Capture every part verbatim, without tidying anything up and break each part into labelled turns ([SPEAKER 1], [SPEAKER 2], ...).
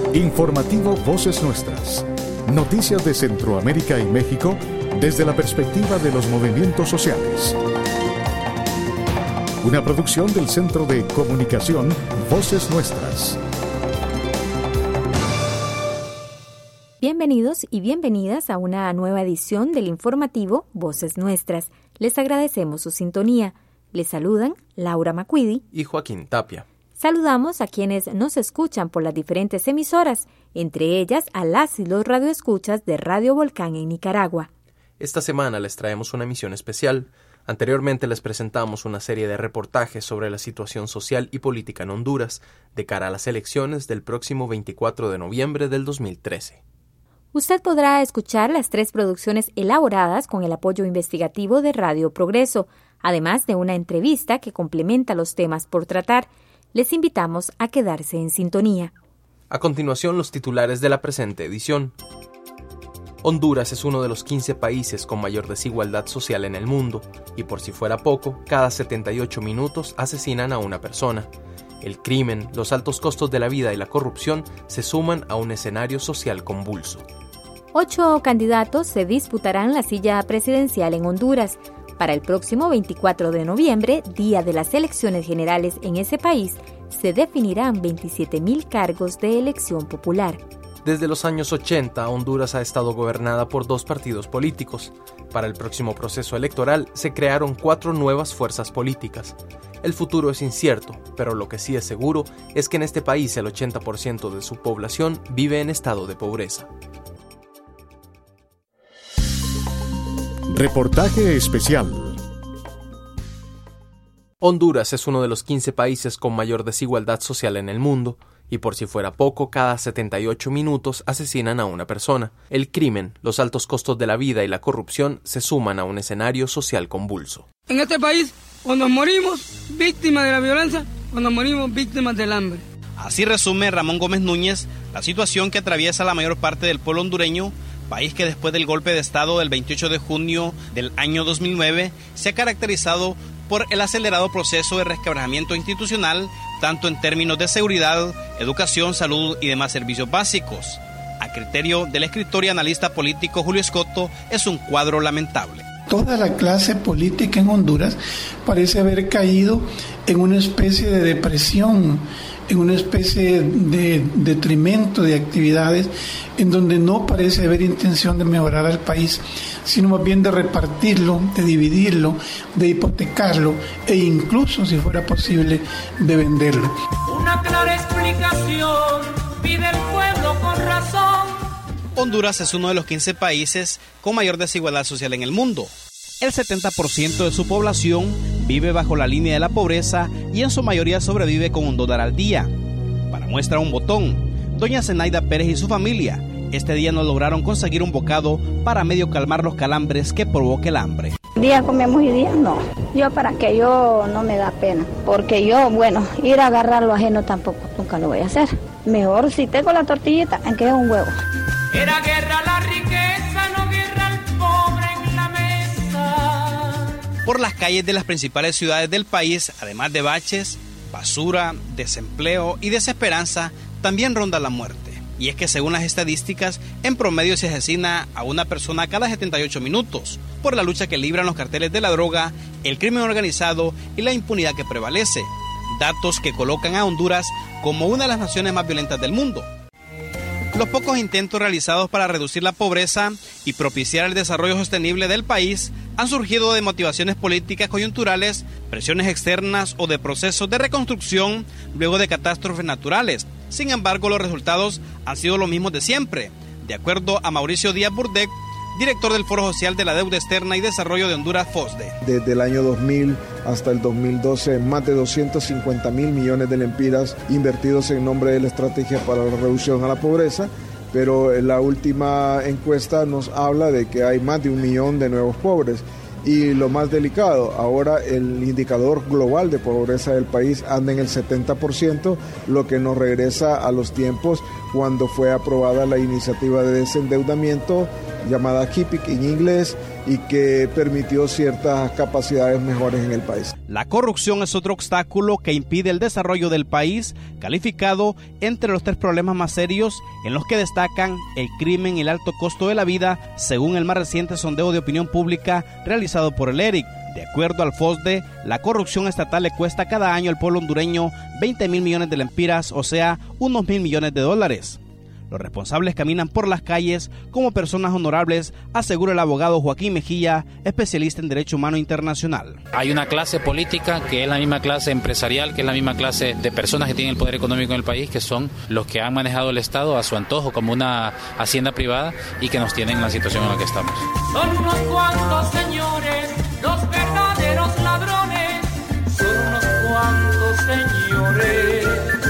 [SPEAKER 1] Informativo Voces Nuestras. Noticias de Centroamérica y México desde la perspectiva de los movimientos sociales. Una producción del Centro de Comunicación Voces Nuestras.
[SPEAKER 2] Bienvenidos y bienvenidas a una nueva edición del informativo Voces Nuestras. Les agradecemos su sintonía. Les saludan Laura Macuidi
[SPEAKER 3] y Joaquín Tapia.
[SPEAKER 2] Saludamos a quienes nos escuchan por las diferentes emisoras, entre ellas a las y los radioescuchas de Radio Volcán en Nicaragua.
[SPEAKER 3] Esta semana les traemos una emisión especial. Anteriormente les presentamos una serie de reportajes sobre la situación social y política en Honduras de cara a las elecciones del próximo veinticuatro de noviembre del dos mil trece.
[SPEAKER 2] Usted podrá escuchar las tres producciones elaboradas con el apoyo investigativo de Radio Progreso, además de una entrevista que complementa los temas por tratar. Les invitamos a quedarse en sintonía.
[SPEAKER 3] A continuación, los titulares de la presente edición. Honduras es uno de los quince países con mayor desigualdad social en el mundo, y por si fuera poco, cada setenta y ocho minutos asesinan a una persona. El crimen, los altos costos de la vida y la corrupción se suman a un escenario social convulso.
[SPEAKER 2] Ocho candidatos se disputarán la silla presidencial en Honduras. Para el próximo veinticuatro de noviembre, día de las elecciones generales en ese país, se definirán veintisiete mil cargos de elección popular.
[SPEAKER 3] Desde los años ochenta, Honduras ha estado gobernada por dos partidos políticos. Para el próximo proceso electoral se crearon cuatro nuevas fuerzas políticas. El futuro es incierto, pero lo que sí es seguro es que en este país el ochenta por ciento de su población vive en estado de pobreza.
[SPEAKER 1] Reportaje especial.
[SPEAKER 3] Honduras es uno de los quince países con mayor desigualdad social en el mundo, y por si fuera poco, cada setenta y ocho minutos asesinan a una persona. El crimen, los altos costos de la vida y la corrupción se suman a un escenario social convulso.
[SPEAKER 4] En este país, o nos morimos víctimas de la violencia, o nos morimos víctimas del hambre.
[SPEAKER 5] Así resume Ramón Gómez Núñez la situación que atraviesa la mayor parte del pueblo hondureño, país que después del golpe de Estado del veintiocho de junio del año dos mil nueve se ha caracterizado por el acelerado proceso de resquebrajamiento institucional, tanto en términos de seguridad, educación, salud y demás servicios básicos. A criterio del escritor y analista político Julio Escoto, es un cuadro lamentable.
[SPEAKER 6] Toda la clase política en Honduras parece haber caído en una especie de depresión, en una especie de detrimento de actividades en donde no parece haber intención de mejorar al país, sino más bien de repartirlo, de dividirlo, de hipotecarlo e incluso, si fuera posible, de venderlo.
[SPEAKER 7] Una clara explicación pide el pueblo con razón.
[SPEAKER 5] Honduras es uno de los quince países con mayor desigualdad social en el mundo. El setenta por ciento de su población vive bajo la línea de la pobreza y en su mayoría sobrevive con un dólar al día. Para muestra un botón, doña Zenaida Pérez y su familia este día no lograron conseguir un bocado para medio calmar los calambres que provoca el hambre.
[SPEAKER 8] Día comemos y día no. Yo para que yo no me da pena, porque yo, bueno, ir a agarrar lo ajeno tampoco, nunca lo voy a hacer. Mejor si tengo la tortillita, aunque es un huevo.
[SPEAKER 7] Era guerra la riqueza, no guerra al pobre en la mesa.
[SPEAKER 5] Por las calles de las principales ciudades del país, además de baches, basura, desempleo y desesperanza, también ronda la muerte. Y es que según las estadísticas, en promedio se asesina a una persona cada setenta y ocho minutos, por la lucha que libran los carteles de la droga, el crimen organizado y la impunidad que prevalece. Datos que colocan a Honduras como una de las naciones más violentas del mundo. Los pocos intentos realizados para reducir la pobreza y propiciar el desarrollo sostenible del país han surgido de motivaciones políticas coyunturales, presiones externas o de procesos de reconstrucción luego de catástrofes naturales. Sin embargo, los resultados han sido los mismos de siempre, de acuerdo a Mauricio Díaz Burdec, director del Foro Social de la Deuda Externa y Desarrollo de Honduras, FOSDE.
[SPEAKER 9] Desde el año dos mil hasta el dos mil doce, más de doscientos cincuenta mil millones de lempiras invertidos en nombre de la Estrategia para la Reducción a la Pobreza, pero la última encuesta nos habla de que hay más de un millón de nuevos pobres. Y lo más delicado, ahora el indicador global de pobreza del país anda en el setenta por ciento, lo que nos regresa a los tiempos cuando fue aprobada la iniciativa de desendeudamiento llamada K I P I C en inglés, y que permitió ciertas capacidades mejores en el país.
[SPEAKER 5] La corrupción es otro obstáculo que impide el desarrollo del país, calificado entre los tres problemas más serios en los que destacan el crimen y el alto costo de la vida, según el más reciente sondeo de opinión pública realizado por el E R I C. De acuerdo al FOSDE, la corrupción estatal le cuesta cada año al pueblo hondureño veinte mil millones de lempiras, o sea, unos mil millones de dólares. Los responsables caminan por las calles como personas honorables, asegura el abogado Joaquín Mejía, especialista en Derecho Humano Internacional.
[SPEAKER 10] Hay una clase política que es la misma clase empresarial, que es la misma clase de personas que tienen el poder económico en el país, que son los que han manejado el Estado a su antojo como una hacienda privada y que nos tienen en la situación en la que estamos.
[SPEAKER 7] Son unos cuantos señores, los verdaderos ladrones, son unos cuantos señores,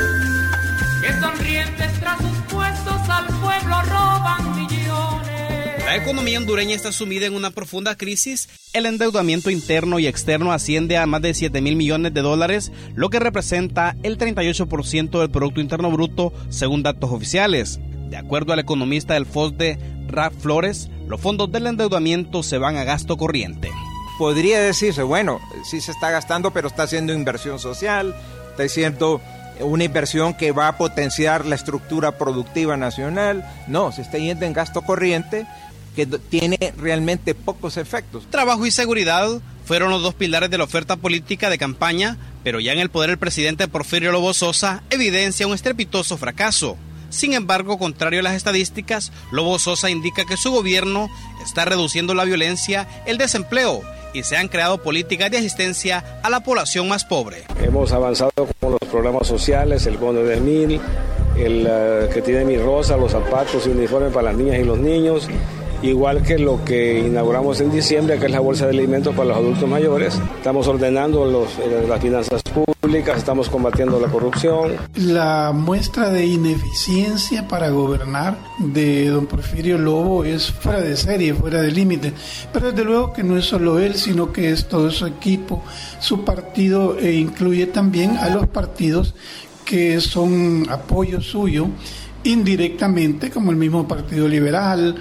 [SPEAKER 7] que sonrientes tras sus puestos al pueblo roban millones.
[SPEAKER 5] La economía hondureña está sumida en una profunda crisis. El endeudamiento interno y externo asciende a más de siete mil millones de dólares, lo que representa el treinta y ocho por ciento del Producto Interno Bruto, según datos oficiales. De acuerdo al economista del FOSDE, Raf Flores, los fondos del endeudamiento se van a gasto corriente.
[SPEAKER 11] Podría decirse, bueno, sí se está gastando, pero está haciendo inversión social, está haciendo una inversión que va a potenciar la estructura productiva nacional. No, se está yendo en gasto corriente, que tiene realmente pocos efectos.
[SPEAKER 5] Trabajo y seguridad fueron los dos pilares de la oferta política de campaña, pero ya en el poder el presidente Porfirio Lobo Sosa evidencia un estrepitoso fracaso. Sin embargo, contrario a las estadísticas, Lobo Sosa indica que su gobierno está reduciendo la violencia, el desempleo, y se han creado políticas de asistencia a la población más pobre.
[SPEAKER 12] Hemos avanzado con los programas sociales, el bono de mil, el uh, que tiene mi rosa, los zapatos y uniformes para las niñas y los niños, igual que lo que inauguramos en diciembre, que es la bolsa de alimentos para los adultos mayores. Estamos ordenando los, eh, las finanzas públicas, estamos combatiendo la corrupción.
[SPEAKER 6] La muestra de ineficiencia para gobernar de don Porfirio Lobo es fuera de serie, fuera de límite. Pero desde luego que no es solo él, sino que es todo su equipo, su partido, e incluye también a los partidos que son apoyo suyo indirectamente, como el mismo Partido Liberal,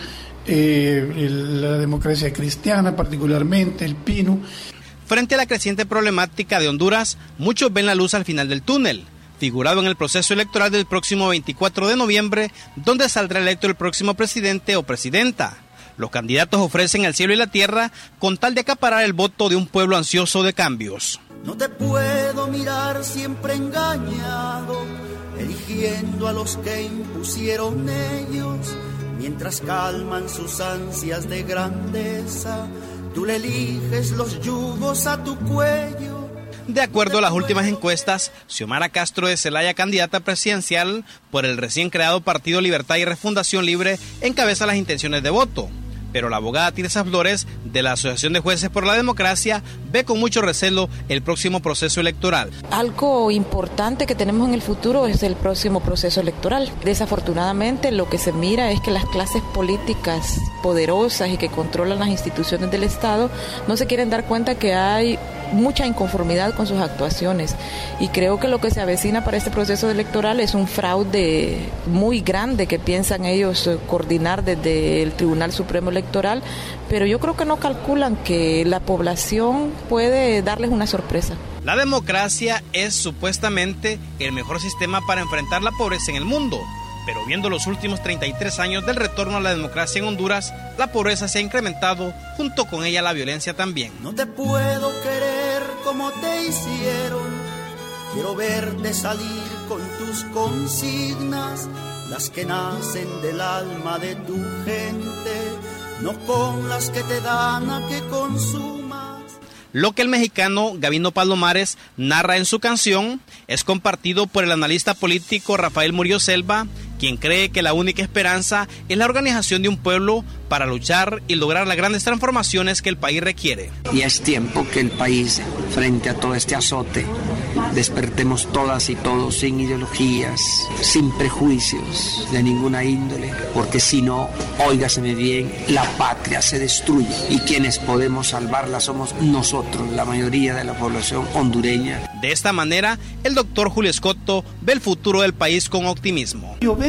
[SPEAKER 6] Eh, el, la Democracia Cristiana, particularmente el P I N U.
[SPEAKER 5] Frente a la creciente problemática de Honduras, muchos ven la luz al final del túnel, figurado en el proceso electoral del próximo veinticuatro de noviembre, donde saldrá electo el próximo presidente o presidenta. Los candidatos ofrecen el cielo y la tierra con tal de acaparar el voto de un pueblo ansioso de cambios.
[SPEAKER 13] No te puedo mirar siempre engañado, eligiendo a los que impusieron ellos. Mientras calman sus ansias de grandeza, tú le eliges los yugos a tu cuello.
[SPEAKER 5] De acuerdo a las últimas encuestas, Xiomara Castro de Zelaya, candidata presidencial por el recién creado Partido Libertad y Refundación Libre, encabeza las intenciones de voto. Pero la abogada Tirsa Flores, de la Asociación de Jueces por la Democracia, ve con mucho recelo el próximo proceso electoral.
[SPEAKER 14] Algo importante que tenemos en el futuro es el próximo proceso electoral. Desafortunadamente, lo que se mira es que las clases políticas poderosas y que controlan las instituciones del Estado no se quieren dar cuenta que hay mucha inconformidad con sus actuaciones, y creo que lo que se avecina para este proceso electoral es un fraude muy grande que piensan ellos coordinar desde el Tribunal Supremo Electoral, pero yo creo que no calculan que la población puede darles una sorpresa.
[SPEAKER 5] La democracia es supuestamente el mejor sistema para enfrentar la pobreza en el mundo, pero viendo los últimos treinta y tres años del retorno a la democracia en Honduras, la pobreza se ha incrementado, junto con ella la violencia también.
[SPEAKER 13] No te puedo querer como te hicieron, quiero verte salir con tus consignas, las que nacen del alma de tu gente, no con las que te dan a que consumas.
[SPEAKER 5] Lo que el mexicano Gabino Palomares narra en su canción es compartido por el analista político Rafael Murillo Selva, quien cree que la única esperanza es la organización de un pueblo para luchar y lograr las grandes transformaciones que el país requiere.
[SPEAKER 15] Y es tiempo que el país, frente a todo este azote, despertemos todas y todos sin ideologías, sin prejuicios de ninguna índole, porque si no, óigaseme bien, la patria se destruye y quienes podemos salvarla somos nosotros, la mayoría de la población hondureña.
[SPEAKER 5] De esta manera, el doctor Julio Escoto ve el futuro del país con optimismo.
[SPEAKER 6] Yo veo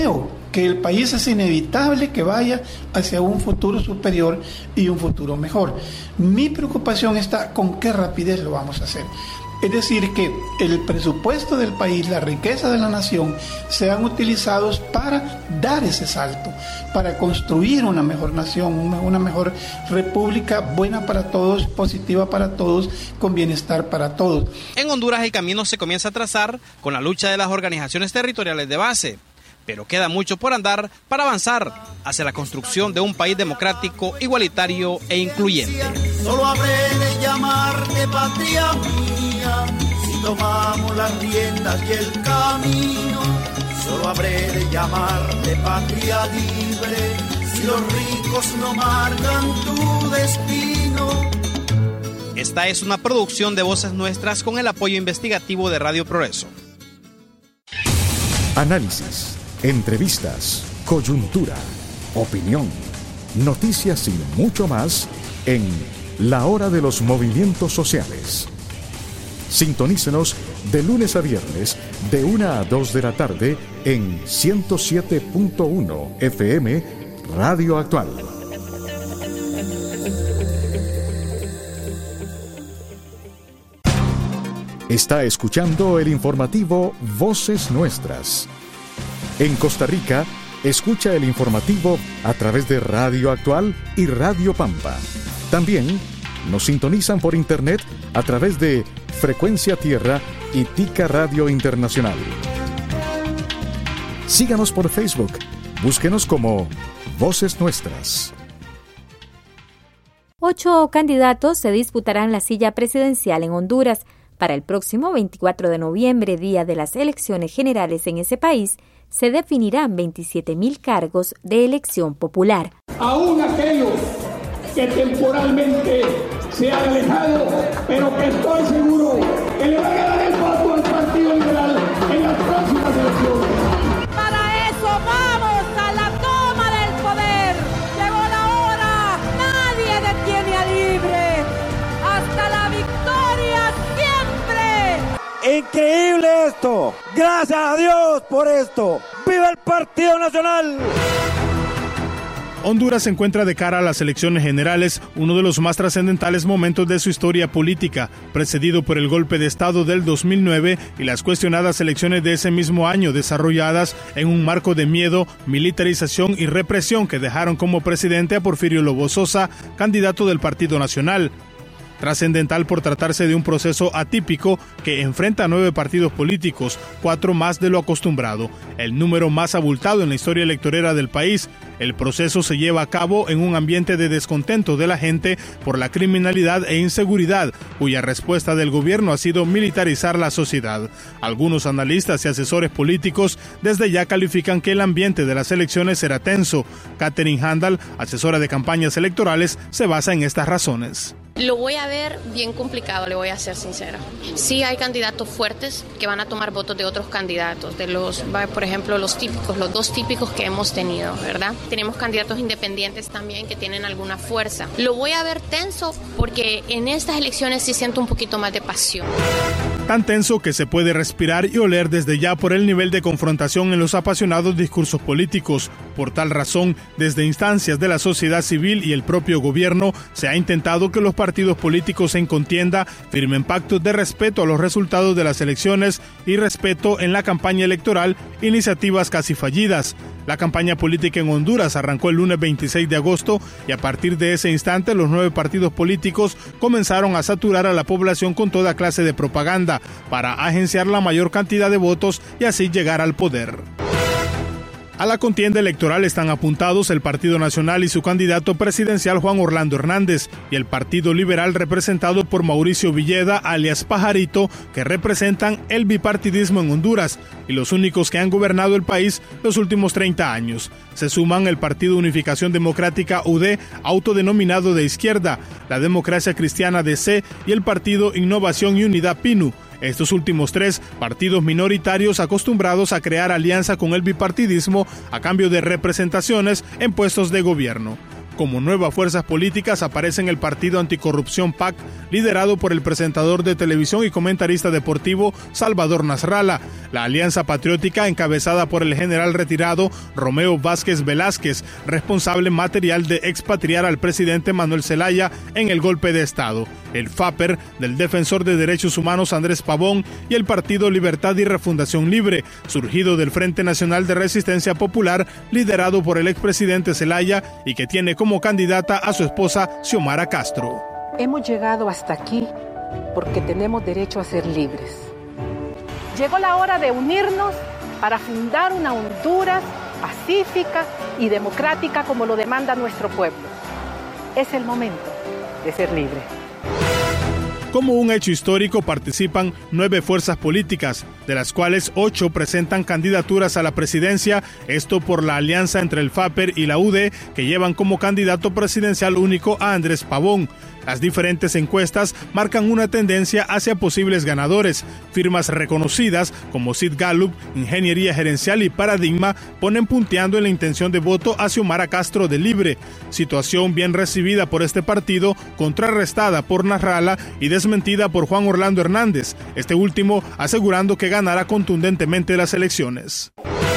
[SPEAKER 6] que el país es inevitable que vaya hacia un futuro superior y un futuro mejor. Mi preocupación está con qué rapidez lo vamos a hacer. Es decir, que el presupuesto del país, la riqueza de la nación, sean utilizados para dar ese salto, para construir una mejor nación, una mejor república buena para todos, positiva para todos, con bienestar para todos.
[SPEAKER 5] En Honduras el camino se comienza a trazar con la lucha de las organizaciones territoriales de base, pero queda mucho por andar para avanzar hacia la construcción de un país democrático, igualitario e incluyente.
[SPEAKER 13] Solo habré de llamarte patria mía si tomamos las riendas y el camino. Solo habré de llamarte patria libre si los ricos no marcan tu destino.
[SPEAKER 5] Esta es una producción de Voces Nuestras con el apoyo investigativo de Radio Progreso.
[SPEAKER 1] Análisis, entrevistas, coyuntura, opinión, noticias y mucho más en La Hora de los Movimientos Sociales. Sintonícenos de lunes a viernes de una a dos de la tarde en ciento siete punto uno F M Radio Actual. Está escuchando el informativo Voces Nuestras. En Costa Rica, escucha el informativo a través de Radio Actual y Radio Pampa. También nos sintonizan por internet a través de Frecuencia Tierra y Tica Radio Internacional. Síganos por Facebook. Búsquenos como Voces Nuestras.
[SPEAKER 2] Ocho candidatos se disputarán la silla presidencial en Honduras. Para el próximo veinticuatro de noviembre, día de las elecciones generales en ese país, se definirán veintisiete mil cargos de elección popular.
[SPEAKER 16] Aún aquellos que temporalmente se han alejado, pero que estoy seguro que le van a dar el voto al Partido Liberal en las próximas elecciones.
[SPEAKER 17] Para eso vamos a la toma del poder. Llegó la hora, nadie detiene a Libre. Hasta la victoria siempre.
[SPEAKER 18] Increíble esto. Gracias a Dios por esto. ¡Viva el Partido Nacional!
[SPEAKER 19] Honduras se encuentra de cara a las elecciones generales, uno de los más trascendentales momentos de su historia política, precedido por el golpe de Estado del dos mil nueve y las cuestionadas elecciones de ese mismo año, desarrolladas en un marco de miedo, militarización y represión que dejaron como presidente a Porfirio Lobo Sosa, candidato del Partido Nacional. Trascendental por tratarse de un proceso atípico que enfrenta a nueve partidos políticos, cuatro más de lo acostumbrado, el número más abultado en la historia electorera del país. El proceso se lleva a cabo en un ambiente de descontento de la gente por la criminalidad e inseguridad, cuya respuesta del gobierno ha sido militarizar la sociedad. Algunos analistas y asesores políticos desde ya califican que el ambiente de las elecciones será tenso. Catherine Handal, asesora de campañas electorales, se basa en estas razones.
[SPEAKER 20] Lo voy a ver bien complicado, le voy a ser sincera. Sí hay candidatos fuertes que van a tomar votos de otros candidatos, de los, por ejemplo, los típicos, los dos típicos que hemos tenido, ¿verdad? Tenemos candidatos independientes también que tienen alguna fuerza. Lo voy a ver tenso porque en estas elecciones sí siento un poquito más de pasión.
[SPEAKER 19] Tan tenso que se puede respirar y oler desde ya por el nivel de confrontación en los apasionados discursos políticos. Por tal razón, desde instancias de la sociedad civil y el propio gobierno, se ha intentado que los partidos políticos en contienda firmen pactos de respeto a los resultados de las elecciones y respeto en la campaña electoral, iniciativas casi fallidas. La campaña política en Honduras arrancó el lunes veintiséis de agosto y a partir de ese instante los nueve partidos políticos comenzaron a saturar a la población con toda clase de propaganda para agenciar la mayor cantidad de votos y así llegar al poder. A la contienda electoral están apuntados el Partido Nacional y su candidato presidencial Juan Orlando Hernández y el Partido Liberal representado por Mauricio Villeda, alias Pajarito, que representan el bipartidismo en Honduras y los únicos que han gobernado el país los últimos treinta años. Se suman el Partido Unificación Democrática U D, autodenominado de izquierda, la Democracia Cristiana D C y el Partido Innovación y Unidad P I N U. Estos últimos tres partidos minoritarios acostumbrados a crear alianza con el bipartidismo a cambio de representaciones en puestos de gobierno. Como nuevas fuerzas políticas aparecen el Partido Anticorrupción P A C, liderado por el presentador de televisión y comentarista deportivo Salvador Nasralla, la Alianza Patriótica encabezada por el general retirado Romeo Vázquez Velázquez, responsable material de expatriar al presidente Manuel Zelaya en el golpe de Estado, el F A P E R del defensor de derechos humanos Andrés Pavón y el Partido Libertad y Refundación Libre, surgido del Frente Nacional de Resistencia Popular, liderado por el expresidente Zelaya y que tiene como candidata a su esposa Xiomara Castro.
[SPEAKER 21] Hemos llegado hasta aquí porque tenemos derecho a ser libres. Llegó la hora de unirnos para fundar una Honduras pacífica y democrática como lo demanda nuestro pueblo. Es el momento de ser libre.
[SPEAKER 19] Como un hecho histórico participan nueve fuerzas políticas, de las cuales ocho presentan candidaturas a la presidencia, esto por la alianza entre el F A P E R y la U D, que llevan como candidato presidencial único a Andrés Pavón. Las diferentes encuestas marcan una tendencia hacia posibles ganadores. Firmas reconocidas como Sid Gallup, Ingeniería Gerencial y Paradigma ponen punteando en la intención de voto a Xiomara Castro de Libre, situación bien recibida por este partido, contrarrestada por Nasralla y desmentida por Juan Orlando Hernández, este último asegurando que ganará contundentemente las elecciones.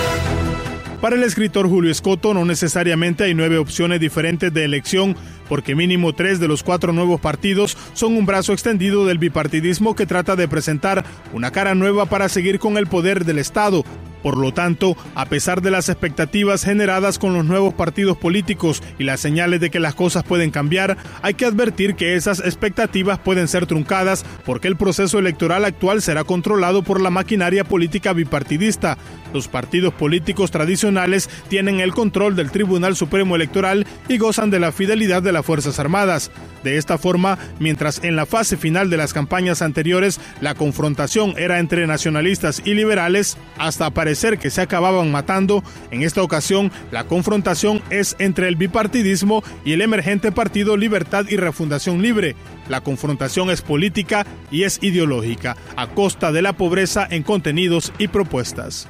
[SPEAKER 19] Para el escritor Julio Escoto no necesariamente hay nueve opciones diferentes de elección, porque mínimo tres de los cuatro nuevos partidos son un brazo extendido del bipartidismo que trata de presentar una cara nueva para seguir con el poder del Estado. Por lo tanto, a pesar de las expectativas generadas con los nuevos partidos políticos y las señales de que las cosas pueden cambiar, hay que advertir que esas expectativas pueden ser truncadas porque el proceso electoral actual será controlado por la maquinaria política bipartidista. Los partidos políticos tradicionales tienen el control del Tribunal Supremo Electoral y gozan de la fidelidad de las Fuerzas Armadas. De esta forma, mientras en la fase final de las campañas anteriores la confrontación era entre nacionalistas y liberales, hasta parecer que se acababan matando, en esta ocasión la confrontación es entre el bipartidismo y el emergente Partido Libertad y Refundación Libre. La confrontación es política y es ideológica, a costa de la pobreza en contenidos y propuestas.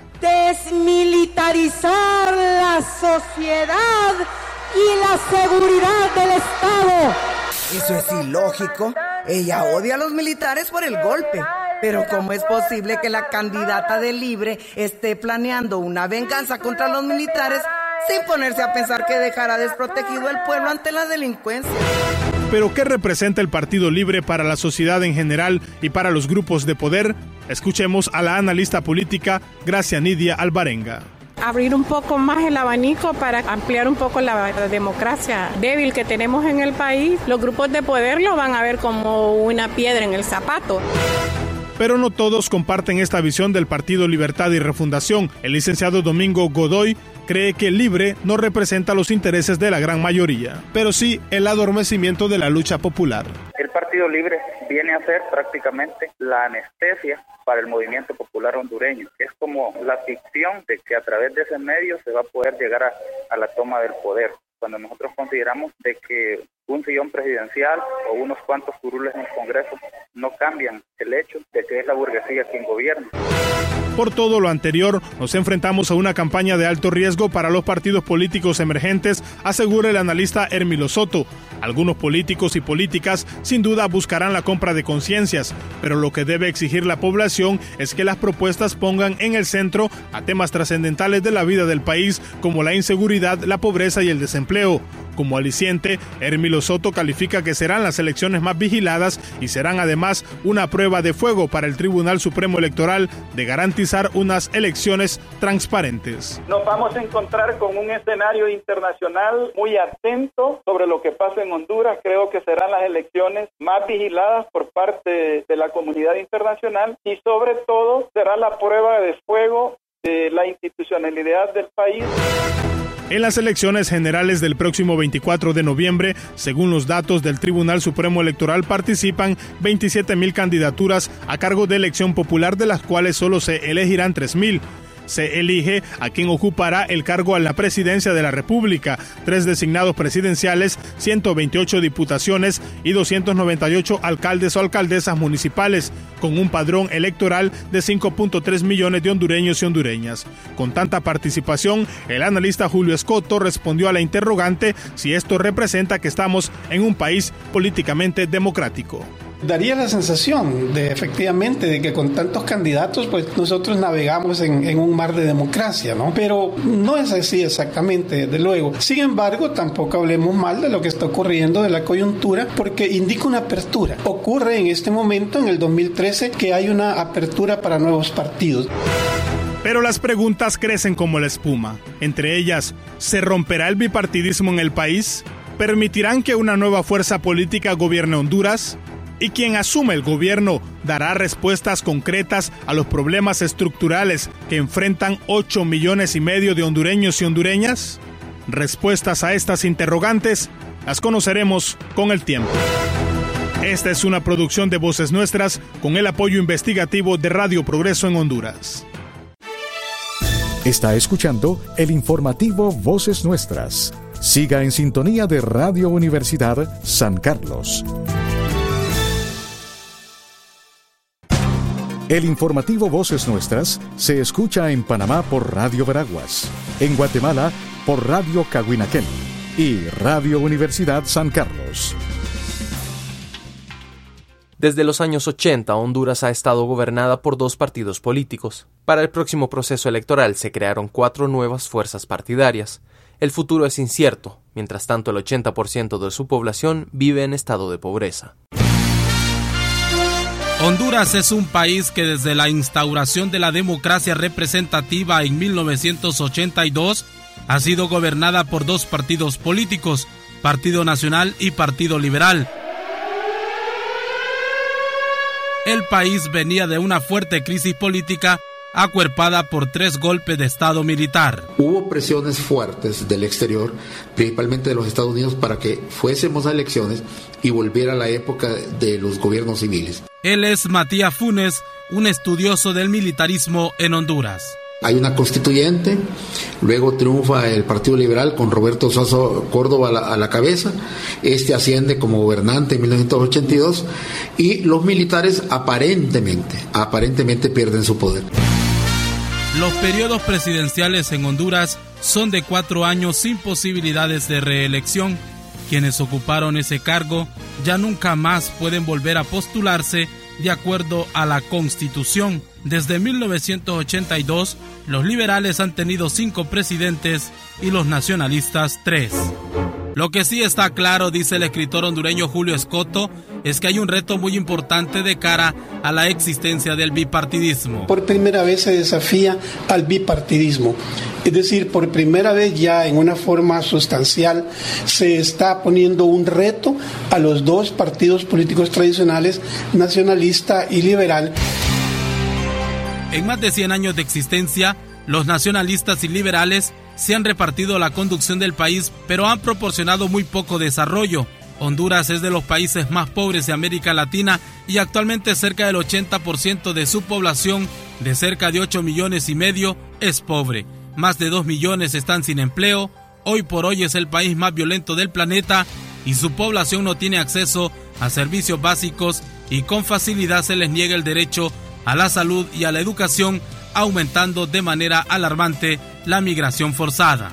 [SPEAKER 17] Desmilitarizar la sociedad y la seguridad del Estado.
[SPEAKER 22] Eso es ilógico. Ella odia a los militares por el golpe. Pero ¿cómo es posible que la candidata de Libre esté planeando una venganza contra los militares sin ponerse a pensar que dejará desprotegido el pueblo ante la delincuencia?
[SPEAKER 19] ¿Pero qué representa el Partido Libre para la sociedad en general y para los grupos de poder? Escuchemos a la analista política Gracia Nidia Alvarenga.
[SPEAKER 23] Abrir un poco más el abanico para ampliar un poco la democracia débil que tenemos en el país. Los grupos de poder lo van a ver como una piedra en el zapato.
[SPEAKER 19] Pero no todos comparten esta visión del Partido Libertad y Refundación. El licenciado Domingo Godoy cree que Libre no representa los intereses de la gran mayoría, pero sí el adormecimiento de la lucha popular.
[SPEAKER 24] El Partido Libre viene a ser prácticamente la anestesia para el movimiento popular hondureño. Es como la ficción de que a través de ese medio se va a poder llegar a, a la toma del poder. Cuando nosotros consideramos de que un sillón presidencial o unos cuantos curules en el Congreso no cambian el hecho de que es la burguesía quien gobierna.
[SPEAKER 19] Por todo lo anterior, nos enfrentamos a una campaña de alto riesgo para los partidos políticos emergentes, asegura el analista Hermilo Soto. Algunos políticos y políticas sin duda buscarán la compra de conciencias, pero lo que debe exigir la población es que las propuestas pongan en el centro a temas trascendentales de la vida del país como la inseguridad, la pobreza y el desempleo. Como aliciente, Hermilo Soto califica que serán las elecciones más vigiladas y serán además una prueba de fuego para el Tribunal Supremo Electoral de garantizar unas elecciones transparentes.
[SPEAKER 25] Nos vamos a encontrar con un escenario internacional muy atento sobre lo que pasa en Honduras. Creo que serán las elecciones más vigiladas por parte de la comunidad internacional y sobre todo será la prueba de fuego de la institucionalidad del país.
[SPEAKER 19] En las elecciones generales del próximo veinticuatro de noviembre, según los datos del Tribunal Supremo Electoral, participan veintisiete mil candidaturas a cargo de elección popular, de las cuales solo se elegirán tres mil. se elige a quien ocupará el cargo a la presidencia de la República, tres designados presidenciales, ciento veintiocho diputaciones y doscientos noventa y ocho alcaldes o alcaldesas municipales, con un padrón electoral de cinco punto tres millones de hondureños y hondureñas. Con tanta participación, el analista Julio Escoto respondió a la interrogante si esto representa que estamos en un país políticamente democrático.
[SPEAKER 6] Daría la sensación de efectivamente de que con tantos candidatos pues nosotros navegamos en, en un mar de democracia, ¿no? Pero no es así exactamente, desde luego. Sin embargo, tampoco hablemos mal de lo que está ocurriendo de la coyuntura, porque indica una apertura. Ocurre en este momento, en el dos mil trece, que hay una apertura para nuevos partidos.
[SPEAKER 19] Pero las preguntas crecen como la espuma. Entre ellas, ¿se romperá el bipartidismo en el país? ¿Permitirán que una nueva fuerza política gobierne Honduras? ¿Y quien asume el gobierno dará respuestas concretas a los problemas estructurales que enfrentan ocho millones y medio de hondureños y hondureñas? Respuestas a estas interrogantes las conoceremos con el tiempo. Esta es una producción de Voces Nuestras con el apoyo investigativo de Radio Progreso en Honduras.
[SPEAKER 1] Está escuchando el informativo Voces Nuestras. Siga en sintonía de Radio Universidad San Carlos. El informativo Voces Nuestras se escucha en Panamá por Radio Veraguas, en Guatemala por Radio Cahuinaquén y Radio Universidad San Carlos.
[SPEAKER 3] Desde los años ochenta, Honduras ha estado gobernada por dos partidos políticos. Para el próximo proceso electoral se crearon cuatro nuevas fuerzas partidarias. El futuro es incierto, mientras tanto el ochenta por ciento de su población vive en estado de pobreza.
[SPEAKER 4] Honduras es un país que desde la instauración de la democracia representativa en mil novecientos ochenta y dos ha sido gobernada por dos partidos políticos, Partido Nacional y Partido Liberal. El país venía de una fuerte crisis política acuerpada por tres golpes de Estado militar.
[SPEAKER 8] Hubo presiones fuertes del exterior, principalmente de los Estados Unidos, para que fuésemos a elecciones y volviera la época de los gobiernos civiles.
[SPEAKER 4] Él es Matías Funes, un estudioso del militarismo en Honduras.
[SPEAKER 8] Hay una constituyente, luego triunfa el Partido Liberal con Roberto Suazo Córdoba a la, a la cabeza, este asciende como gobernante en mil novecientos ochenta y dos y los militares aparentemente, aparentemente pierden su poder.
[SPEAKER 4] Los periodos presidenciales en Honduras son de cuatro años sin posibilidades de reelección. Quienes ocuparon ese cargo ya nunca más pueden volver a postularse de acuerdo a la Constitución. Desde mil novecientos ochenta y dos, los liberales han tenido cinco presidentes y los nacionalistas tres. Lo que sí está claro, dice el escritor hondureño Julio Escoto, es que hay un reto muy importante de cara a la existencia del bipartidismo.
[SPEAKER 6] Por primera vez se desafía al bipartidismo. Es decir, por primera vez ya en una forma sustancial se está poniendo un reto a los dos partidos políticos tradicionales, nacionalista y liberal.
[SPEAKER 4] En más de cien años de existencia, los nacionalistas y liberales se han repartido la conducción del país, pero han proporcionado muy poco desarrollo. Honduras es de los países más pobres de América Latina y actualmente cerca del ochenta por ciento de su población, de cerca de ocho millones y medio, es pobre. Más de dos millones están sin empleo. Hoy por hoy es el país más violento del planeta y su población no tiene acceso a servicios básicos y con facilidad se les niega el derecho a la salud y a la educación, aumentando de manera alarmante la migración forzada.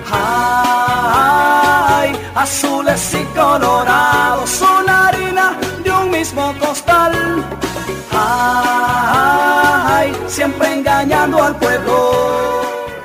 [SPEAKER 9] Ay, azules y colorados son harina de un mismo costal. Ay, siempre engañando al pueblo.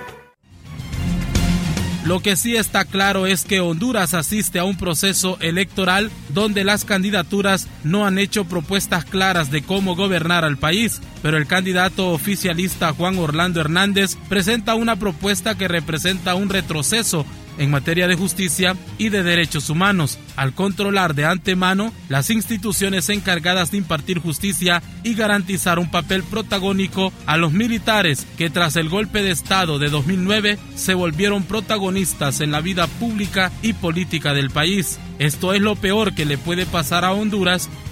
[SPEAKER 4] Lo que sí está claro es que Honduras asiste a un proceso electoral donde las candidaturas no han hecho propuestas claras de cómo gobernar al país, pero el candidato oficialista Juan Orlando Hernández presenta una propuesta que representa un retroceso en materia de justicia y de derechos humanos, al controlar de antemano las instituciones encargadas de impartir justicia y garantizar un papel protagónico a los militares que tras el golpe de Estado de dos mil nueve se volvieron protagonistas en la vida pública y política del país. Esto es lo peor que le puede pasar a Honduras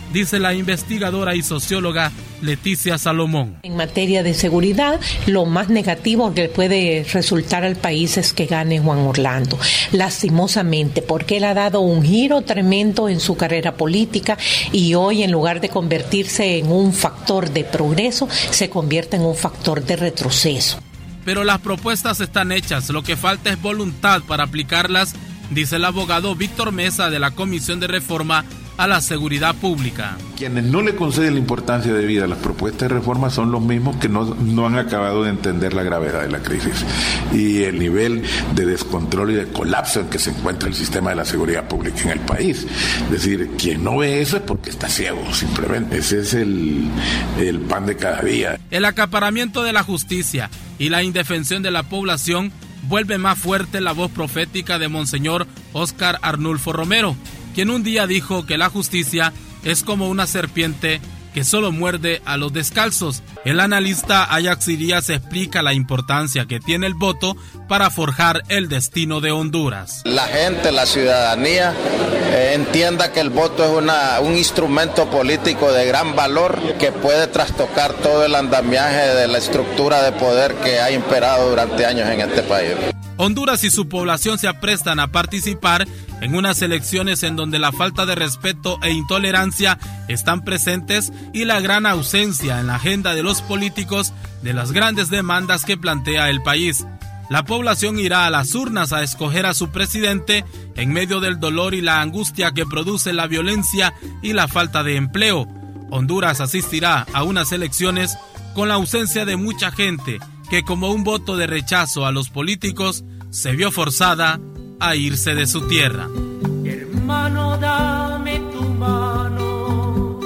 [SPEAKER 4] dice la investigadora y socióloga Leticia Salomón.
[SPEAKER 7] En materia de seguridad, lo más negativo que puede resultar al país es que gane Juan Orlando, lastimosamente, porque él ha dado un giro tremendo en su carrera política y hoy, en lugar de convertirse en un factor de progreso, se convierte en un factor de retroceso.
[SPEAKER 4] Pero las propuestas están hechas, lo que falta es voluntad para aplicarlas, dice el abogado Víctor Mesa de la Comisión de Reforma a la Seguridad Pública.
[SPEAKER 10] Quienes no le conceden la importancia debida a las propuestas de reforma son los mismos que no, no han acabado de entender la gravedad de la crisis y el nivel de descontrol y de colapso en que se encuentra el sistema de la seguridad pública en el país. Es decir, quien no ve eso es porque está ciego, simplemente. Ese es el, el pan de cada día.
[SPEAKER 4] El acaparamiento de la justicia y la indefensión de la población vuelve más fuerte la voz profética de Monseñor Óscar Arnulfo Romero, quien un día dijo que la justicia es como una serpiente que solo muerde a los descalzos. El analista Ajax Irías explica la importancia que tiene el voto para forjar el destino de Honduras.
[SPEAKER 11] La gente, la ciudadanía, eh, entienda que el voto es una, un instrumento político de gran valor que puede trastocar todo el andamiaje de la estructura de poder que ha imperado durante años en este país.
[SPEAKER 4] Honduras y su población se aprestan a participar en unas elecciones en donde la falta de respeto e intolerancia están presentes y la gran ausencia en la agenda de los políticos de las grandes demandas que plantea el país. La población irá a las urnas a escoger a su presidente en medio del dolor y la angustia que produce la violencia y la falta de empleo. Honduras asistirá a unas elecciones con la ausencia de mucha gente que, como un voto de rechazo a los políticos, se vio forzada a irse de su tierra.
[SPEAKER 9] Hermano, dame tu mano,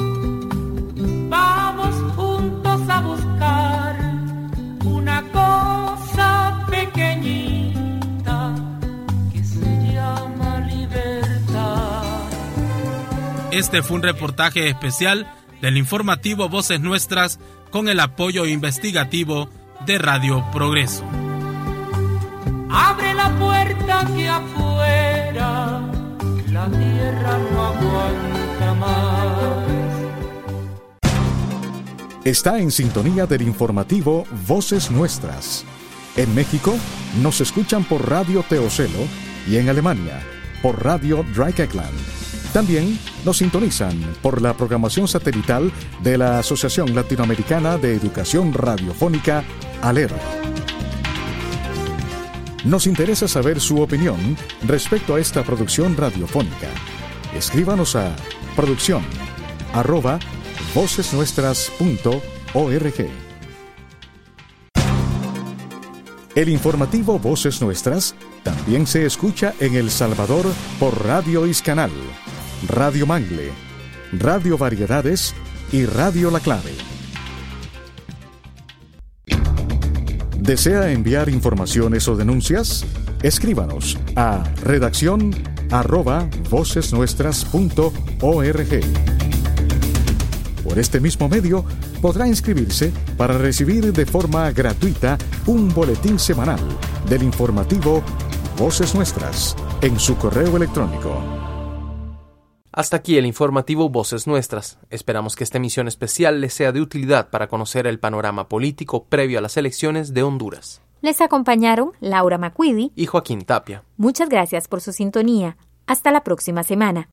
[SPEAKER 9] vamos juntos a buscar una cosa pequeñita que se llama libertad.
[SPEAKER 4] Este fue un reportaje especial del informativo Voces Nuestras con el apoyo investigativo de Radio Progreso.
[SPEAKER 9] Abre la puerta que afuera la tierra no aguanta más.
[SPEAKER 1] Está en sintonía del informativo Voces Nuestras. En México nos escuchan por Radio Teocelo y en Alemania por Radio Dreieckland. También nos sintonizan por la programación satelital de la Asociación Latinoamericana de Educación Radiofónica, ALER. Nos interesa saber su opinión respecto a esta producción radiofónica. Escríbanos a producción arroba vocesnuestras punto org. El informativo Voces Nuestras también se escucha en El Salvador por Radio Iscanal, Radio Mangle, Radio Variedades y Radio La Clave. ¿Desea enviar informaciones o denuncias? Escríbanos a redacción arroba vocesnuestras punto org. Por este mismo medio podrá inscribirse para recibir de forma gratuita un boletín semanal del informativo Voces Nuestras en su correo electrónico.
[SPEAKER 3] Hasta aquí el informativo Voces Nuestras. Esperamos que esta emisión especial les sea de utilidad para conocer el panorama político previo a las elecciones de Honduras.
[SPEAKER 2] Les acompañaron Laura Macuidi
[SPEAKER 3] y Joaquín Tapia.
[SPEAKER 2] Muchas gracias por su sintonía. Hasta la próxima semana.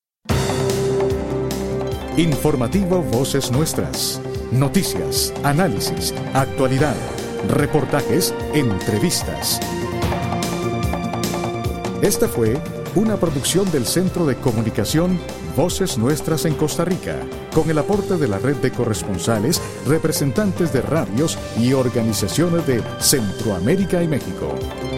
[SPEAKER 1] Informativo Voces Nuestras. Noticias, análisis, actualidad, reportajes, entrevistas. Esta fue una producción del Centro de Comunicación Voces Nuestras en Costa Rica, con el aporte de la red de corresponsales, representantes de radios y organizaciones de Centroamérica y México.